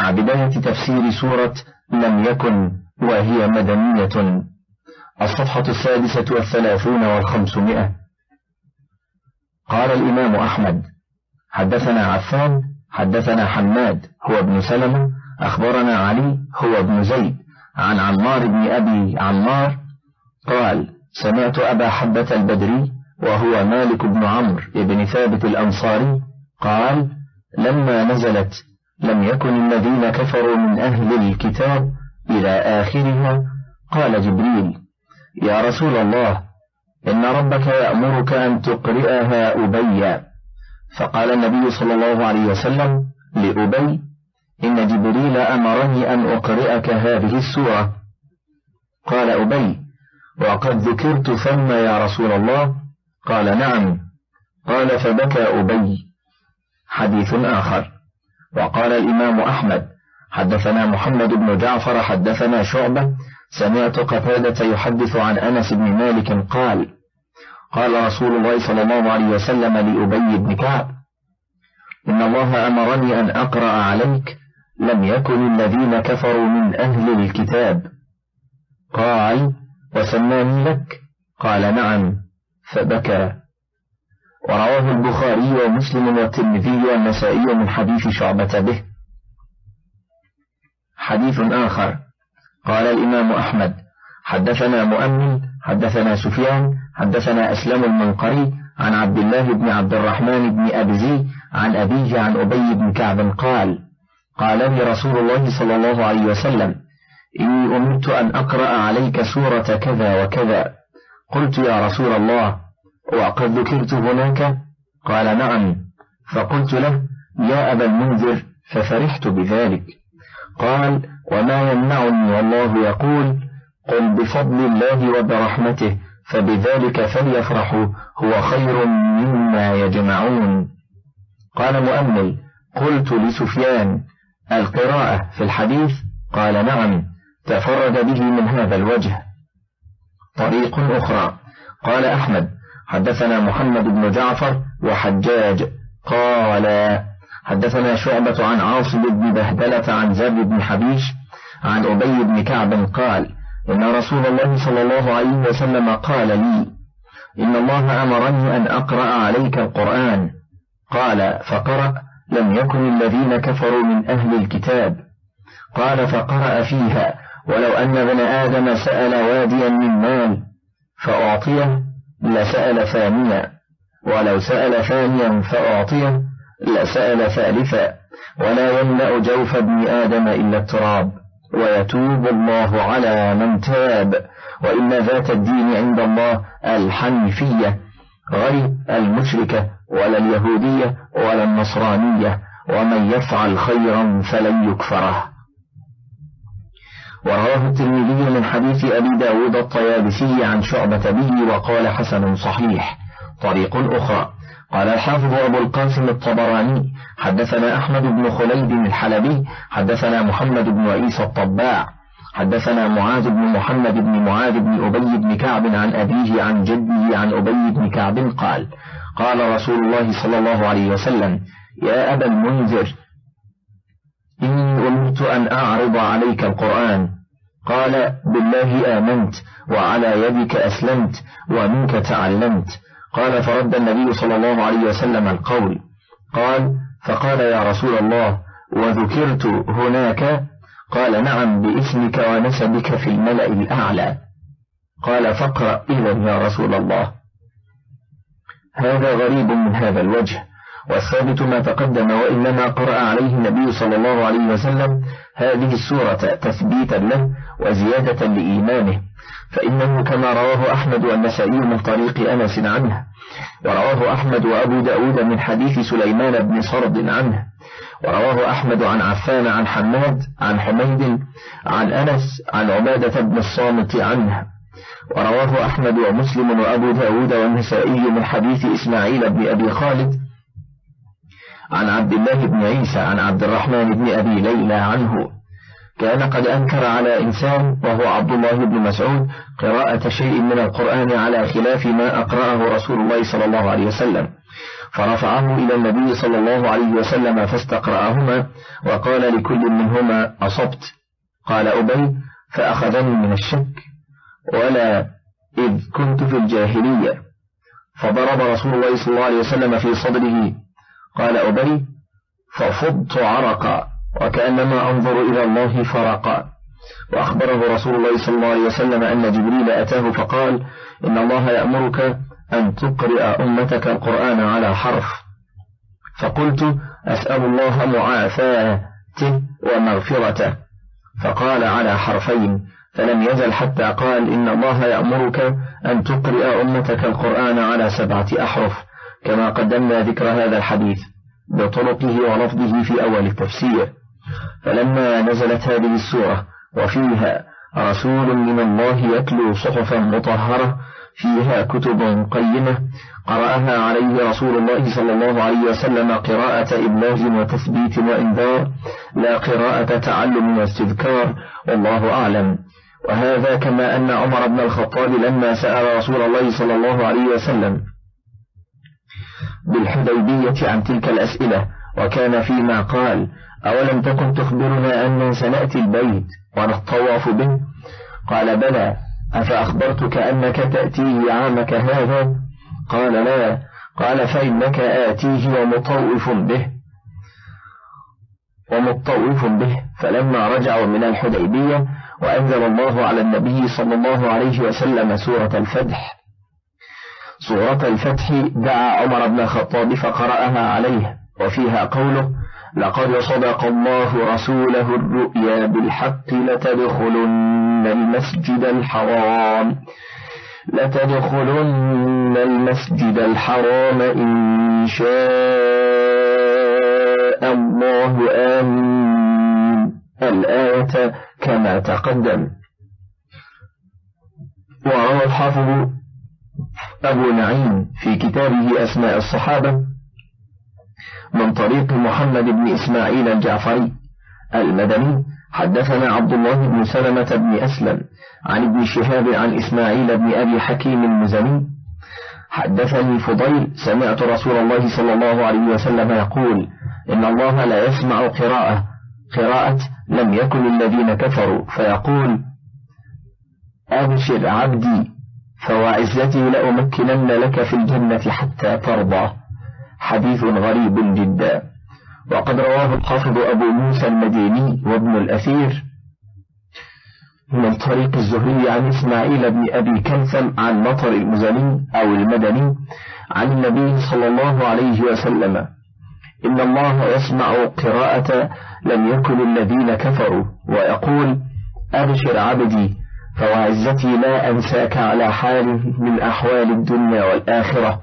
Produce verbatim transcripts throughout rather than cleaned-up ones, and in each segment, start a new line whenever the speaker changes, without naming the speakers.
مع بداية تفسير سورة لم يكن وهي مدنية. الصفحة السادسة والثلاثون والخمسمائة. قال الإمام أحمد حدثنا عفان حدثنا حماد هو ابن سلمة أخبرنا علي هو ابن زيد عن عمار بن أبي عمار قال سمعت أبا حبة البدري وهو مالك بن عمرو بن ثابت الأنصاري قال لما نزلت لم يكن الذين كفروا من أهل الكتاب إلى آخرها قال جبريل يا رسول الله إن ربك يأمرك أن تقرئها أبي. فقال النبي صلى الله عليه وسلم لأبي إن جبريل أمرني أن أقرئك هذه السورة. قال أبي وقد ذكرت ثم يا رسول الله؟ قال نعم. قال فبكى أبي. حديث آخر. وقال الإمام أحمد حدثنا محمد بن جعفر حدثنا شعبة سمعت قتادة يحدث عن أنس بن مالك قال قال رسول الله صلى الله عليه وسلم لأبي بن كعب إن الله أمرني أن أقرأ عليك لم يكن الذين كفروا من أهل الكتاب. قال وسماني لك؟ قال نعم. فبكى. ورواه البخاري ومسلم والترمذي والنسائي من حديث شعبة به. حديث آخر. قال الإمام أحمد حدثنا مؤمل حدثنا سفيان حدثنا أسلم المنقري عن عبد الله بن عبد الرحمن بن أبزي عن أبيه عن أبي بن كعب قال قال لي رسول الله صلى الله عليه وسلم إني أمرت أن أقرأ عليك سورة كذا وكذا. قلت يا رسول الله وقد ذكرت هناك؟ قال نعم. فقلت له يا أبا المنذر ففرحت بذلك. قال وما يمنعني والله يقول قل بفضل الله وبرحمته فبذلك فليفرحوا هو خير مما يجمعون. قال مؤمل قلت لسفيان القراءة في الحديث؟ قال نعم تفرد به من هذا الوجه. طريق أخرى. قال أحمد حدثنا محمد بن جعفر وحجاج قال حدثنا شعبة عن عاصم بن بهدلة عن زاد بن حبيش عن أبي بن كعب قال إن رسول الله صلى الله عليه وسلم قال لي إن الله أمرني أن أقرأ عليك القرآن. قال فقرأ لم يكن الذين كفروا من أهل الكتاب. قال فقرأ فيها ولو أن ابن آدم سأل واديا من مال فأعطيه لسأل ثانيا ولو سأل ثانيا فأعطيه لسأل ثالثا ولا يملأ جوف ابن آدم إلا التراب ويتوب الله على من تاب وإن ذات الدين عند الله الحنيفية غير المشركة ولا اليهودية ولا النصرانية ومن يفعل خيرا فلن يكفره. ورواه الترمذي من حديث أبي داود الطيالسي عن شعبة به وقال حسن صحيح. طريق أخرى. قال الحافظ أبو القاسم الطبراني حدثنا أحمد بن خليد الحلبي حدثنا محمد بن عيسى الطباع حدثنا معاذ بن محمد بن معاذ بن أبي بن كعب عن أبيه عن جده عن أبي بن كعب قال قال رسول الله صلى الله عليه وسلم يا أبا المنذر إني أمرت أن أعرض عليك القرآن. قال بالله آمنت وعلى يدك أسلمت ومنك تعلمت. قال فرد النبي صلى الله عليه وسلم القول. قال فقال يا رسول الله وذكرت هناك؟ قال نعم باسمك ونسبك في الملأ الأعلى. قال فاقرأ إذا يا رسول الله. هذا غريب من هذا الوجه، والثابت ما تقدم، وإنما قرأ عليه النبي صلى الله عليه وسلم هذه السورة تثبيتا له وزيادة لإيمانه، فإنه كما رواه أحمد والنسائي من طريق أنس عنه، ورواه أحمد وأبو داود من حديث سليمان بن صرد عنه، ورواه أحمد عن عفان عن حماد عن حميد عن أنس عن عبادة بن الصامت عنه، ورواه أحمد ومسلم وأبو داود والنسائي من حديث إسماعيل بن أبي خالد عن عبد الله بن عيسى عن عبد الرحمن بن أبي ليلى عنه كان قد أنكر على إنسان وهو عبد الله بن مسعود قراءة شيء من القرآن على خلاف ما أقرأه رسول الله صلى الله عليه وسلم، فرفعه إلى النبي صلى الله عليه وسلم فاستقرأهما وقال لكل منهما أصبت. قال أبي فأخذني من الشك ولا إذ كنت في الجاهلية فضرب رسول الله صلى الله عليه وسلم في صدره. قال أبي ففضت عرقا وكأنما أنظر إلى الله فرقا. وأخبره رسول الله صلى الله عليه وسلم أن جبريل أتاه فقال إن الله يأمرك أن تقرأ أمتك القرآن على حرف. فقلت أسأل الله معافاته ومغفرته. فقال على حرفين. فلم يزل حتى قال إن الله يأمرك أن تقرأ أمتك القرآن على سبعة أحرف، كما قدمنا ذكر هذا الحديث بطرقه ولفظه في أول التفسير. فلما نزلت هذه السورة وفيها رسول من الله يتلو صحفا مطهرة فيها كتب قيمة قرأها عليه رسول الله صلى الله عليه وسلم قراءة إبلاغ وتثبيت وإنذار، لا قراءة تعلم واستذكار، والله أعلم. وهذا كما أن عمر بن الخطاب لما سأل رسول الله صلى الله عليه وسلم بالحديبية عن تلك الأسئلة وكان فيما قال أولم تكن تخبرنا أن سنأتي البيت ونطواف به؟ قال بلى، أفأخبرتك أنك تأتيه عامك هذا؟ قال لا. قال فإنك آتيه ومطوف به ومطوف به. فلما رجعوا من الحديبية وأنزل الله على النبي صلى الله عليه وسلم سورة الفتح سورة الفتح دعا عمر بن الخطاب فقرأها عليه، وفيها قوله لقد صدق الله رسوله الرؤيا بالحق لتدخلن المسجد الحرام لتدخلن المسجد الحرام إن شاء الله آمين. الآية كما تقدم. وروى الحافظ أبو نعيم في كتابه أسماء الصحابة من طريق محمد بن إسماعيل الجعفري المدني حدثنا عبد الله بن سلمة بن أسلم عن ابن شهاب عن إسماعيل بن أبي حكيم المزني حدثني فضيل سمعت رسول الله صلى الله عليه وسلم يقول إن الله لا يسمع قراءة قراءة لم يكن الذين كفروا فيقول أبشر عبدي فوعزتي لأمكنن لك في الجنة حتى ترضى. حديث غريب جدا. وقد رواه الحافظ أبو موسى المديني وابن الأثير من طريق الزهري عن إسماعيل بن أبي كلثم عن مطر المزني أو المدني عن النبي صلى الله عليه وسلم إن الله يسمع قراءة لم يكن الذين كفروا ويقول أبشر عبدي فوعزتي لا أنساك على حال من أحوال الدنيا والآخرة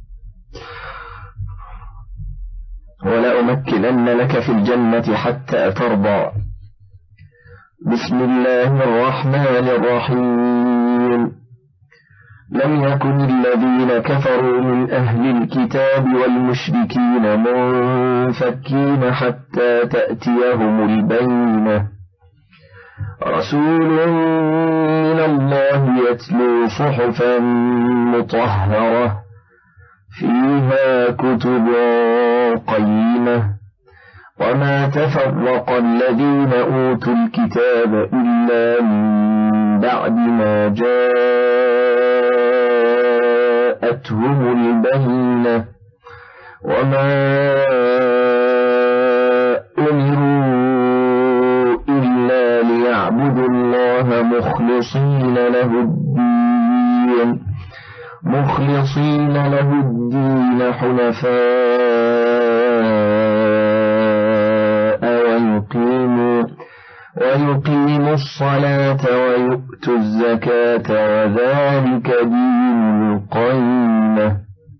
ولا أمكنن لك في الجنة حتى ترضى. بسم الله الرحمن الرحيم. لم يكن الذين كفروا من أهل الكتاب والمشركين منفكين حتى تأتيهم البينة رسول من الله يتلو صحفا مطهرة فيها كتب قيمة وما تفرق الذين أوتوا الكتاب إلا من بعد ما جاءتهم البينة وما أمروا إلا ليعبدوا الله مخلصين له الدين مخلصين له الدين حنفاء ويقيموا ويقيموا الصلاة ويؤتوا الزكاة وذلك دين القيمة.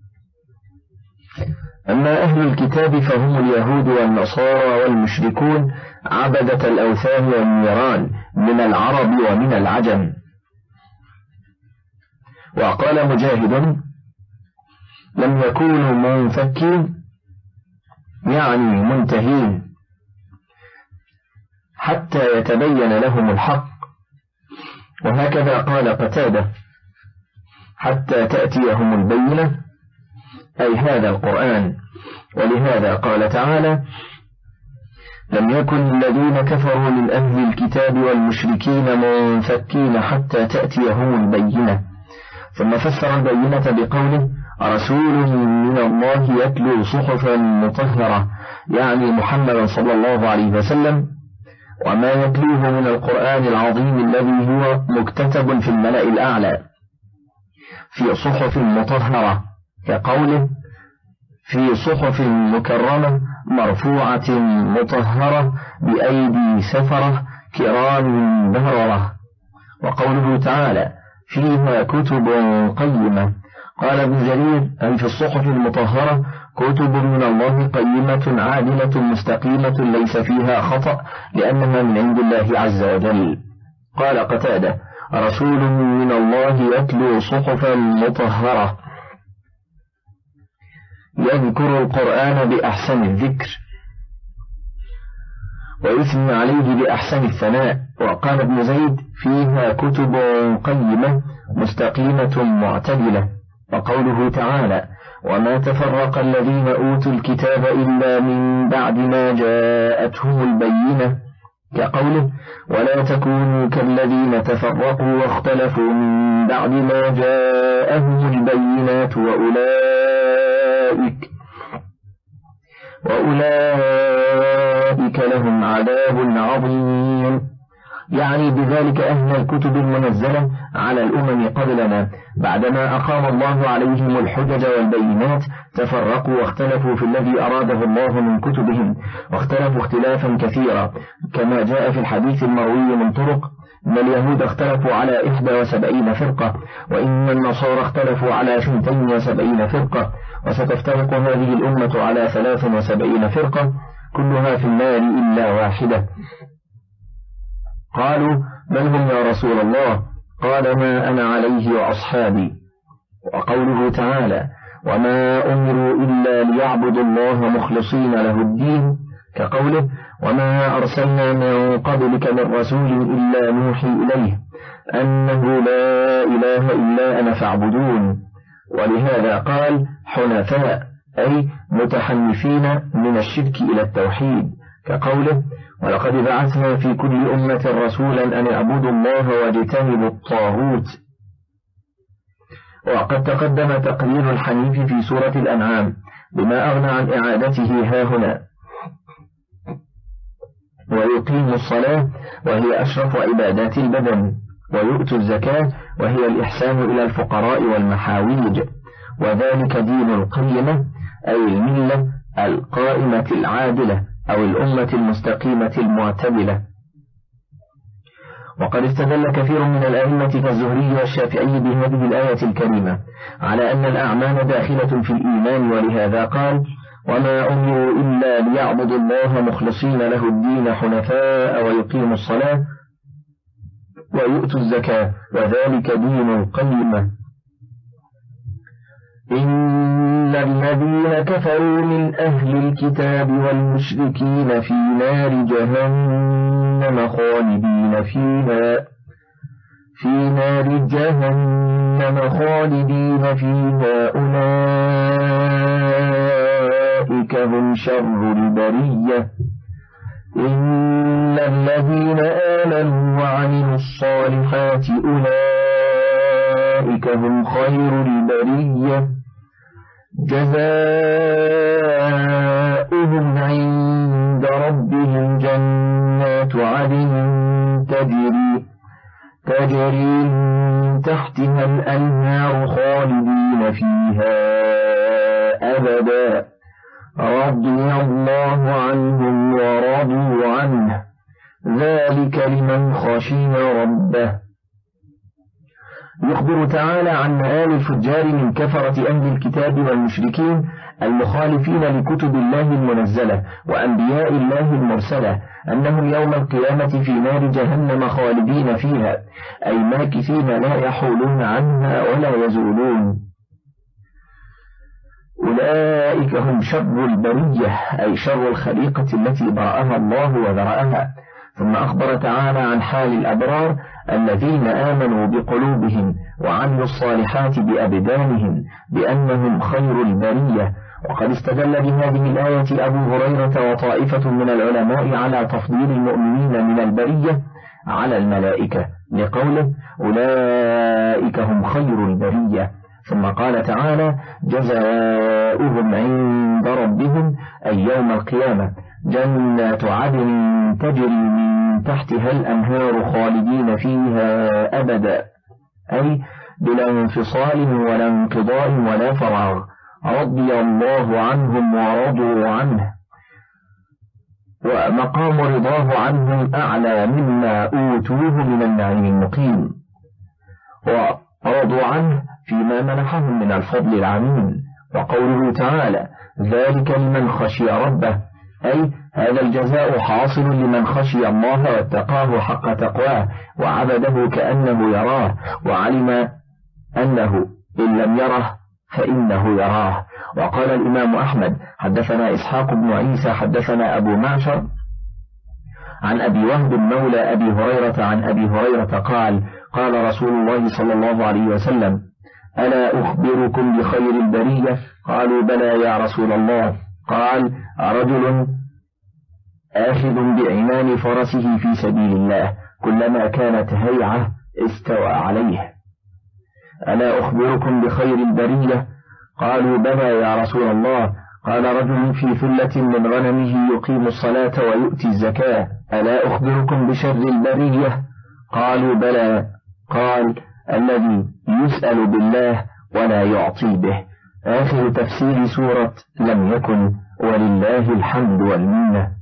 أما أهل الكتاب فهم اليهود والنصارى والمشركون عبدة الأوثان والنيران من العرب ومن العجم. وقال مجاهد لم يكونوا منفكين يعني منتهين حتى يتبين لهم الحق. وهكذا قال قتادة حتى تأتيهم البينة أي هذا القرآن. ولهذا قال تعالى: لم يكن الذين كفروا من أهل الكتاب والمشركين منفكين حتى تأتيهم البينة. ثم فسر البينة بقوله: رسول من الله يتلو صحفا مطهرة، يعني محمد صلى الله عليه وسلم، وما يتلوه من القرآن العظيم الذي هو مكتتب في الملأ الأعلى في صحف مطهرة، كقوله: في صحف مكرمة مرفوعة مطهرة بأيدي سفرة كرام بررة. وقوله تعالى: فيها كتب قيمة. قال ابن جرير: أي في الصحف المطهرة كتب من الله قيمة عادلة مستقيمة ليس فيها خطأ لأنها من عند الله عز وجل. قال قتادة: رسول من الله يتلو صحفا مطهرة، يذكر القرآن بأحسن الذكر ويثني عليه بأحسن الثناء. وقال ابن زيد: فيها كتب قيمة مستقيمة معتدلة. وقوله تعالى: وما تفرق الذين أوتوا الكتاب إلا من بعد ما جاءتهم البينة، كقوله: ولا تكونوا كالذين تفرقوا واختلفوا من بعد ما جاءهم البينات وأولئك وأولئك لهم عذاب عظيم، يعني بذلك أهل الكتب المنزلة على الأمم قبلنا بعدما أقام الله عليهم الحجج والبينات تفرقوا واختلفوا في الذي أراده الله من كتبهم، واختلفوا اختلافا كثيرا، كما جاء في الحديث المروي من طرق: إن اليهود اختلفوا على إحدى وسبعين فرقة، وإن النصارى اختلفوا على ثنتين وسبعين فرقة، وستفترق هذه الأمة على ثلاث وسبعين فرقة كلها في النار إلا واحدة. قالوا: من هم يا رسول الله؟ قال: ما أنا عليه وأصحابي. وقوله تعالى: وما أمروا إلا ليعبدوا الله مخلصين له الدين، كقوله: وما أرسلنا من قبلك من رسول إلا نوحي إليه أنه لا إله إلا أنا فاعبدون. ولهذا قال: حنفاء، أي متحنفين من الشرك إلى التوحيد، كقوله: ولقد بعثنا في كل أمة رسولا أن اعبدوا الله واجتنبوا الطاغوت. وقد تقدم تقرير الحنيف في سورة الأنعام بما أغنى عن إعادته هاهنا. ويقيم الصلاة وهي أشرف عبادات البدن، ويؤتوا الزكاة وهي الإحسان إلى الفقراء والمحاويج، وذلك دين القيمة، أي الملة القائمة العادلة أو الأمة المستقيمة المعتدلة. وقد استدل كثير من الأئمة كالزهري والشافعي بهذه الآية الكريمة على أن الأعمال داخلة في الإيمان، ولهذا قال: وما أمروا إلا ليعبدوا الله مخلصين له الدين حنفاء ويقيموا الصلاة ويؤتوا الزكاة وذلك دين القيمة. إن الذين كفروا من أهل الكتاب والمشركين في نار جهنم خالدين فيها في نار جهنم خالدين فيها أولئك هم شر البرية. إن الذين آمنوا وعملوا الصالحات أولئك هم خير البرية، جزاؤهم عند ربهم جنات عدن تجري تجري من تحتها الأنهار خالدين فيها أبدا، رضي الله عنهم ورضوا عنه، ذلك لمن خشي ربه. يخبر تعالى عن مآل الفجار من كفرة أهل الكتاب والمشركين المخالفين لكتب الله المنزلة وأنبياء الله المرسلة أنهم يوم القيامة في نار جهنم خالدين فيها، أي ماكثين لا يحولون عنها ولا يزولون. أولئك هم شر البرية، أي شر الخليقة التي برأها الله وذرأها. ثم أخبر تعالى عن حال الأبرار الذين آمنوا بقلوبهم وعملوا الصالحات بأبدانهم بأنهم خير البرية. وقد استدل بهذه الآية أبو هريرة وطائفة من العلماء على تفضيل المؤمنين من البرية على الملائكة لقوله أولئك هم خير البرية. ثم قال تعالى جزاؤهم عند ربهم أي يوم القيامة جنات عدن تجري من تحتها الأنهار خالدين فيها أبدا أي بلا انفصال ولا انقضاء ولا فراغ رضي الله عنهم ورضوا عنه ومقام رضاه عنهم أعلى مما أوتوه من النعيم المقيم ورضوا عنه فيما منحهم من الفضل العميم. وقوله تعالى ذلك لمن خشي ربه أي هذا الجزاء حاصل لمن خشي الله واتقاه حق تقواه وعبده كأنه يراه وعلم أنه إن لم يره فإنه يراه. وقال الإمام أحمد حدثنا إسحاق بن عيسى حدثنا أبو معشر عن أبي وهب مولى أبي هريرة عن أبي هريرة قال قال رسول الله صلى الله عليه وسلم ألا أخبركم بخير البرية قالوا بلى يا رسول الله قال رجل آخذ بعنان فرسه في سبيل الله كلما كانت هيعة استوى عليه. ألا أخبركم بخير البرية قالوا بلى يا رسول الله قال رجل في ثلة من غنمه يقيم الصلاة ويؤتي الزكاة ألا أخبركم بشر البرية قالوا بلى قال الذي يسأل بالله ولا يعطي به. آخر تفسير سورة لم يكن ولله الحمد والمنة.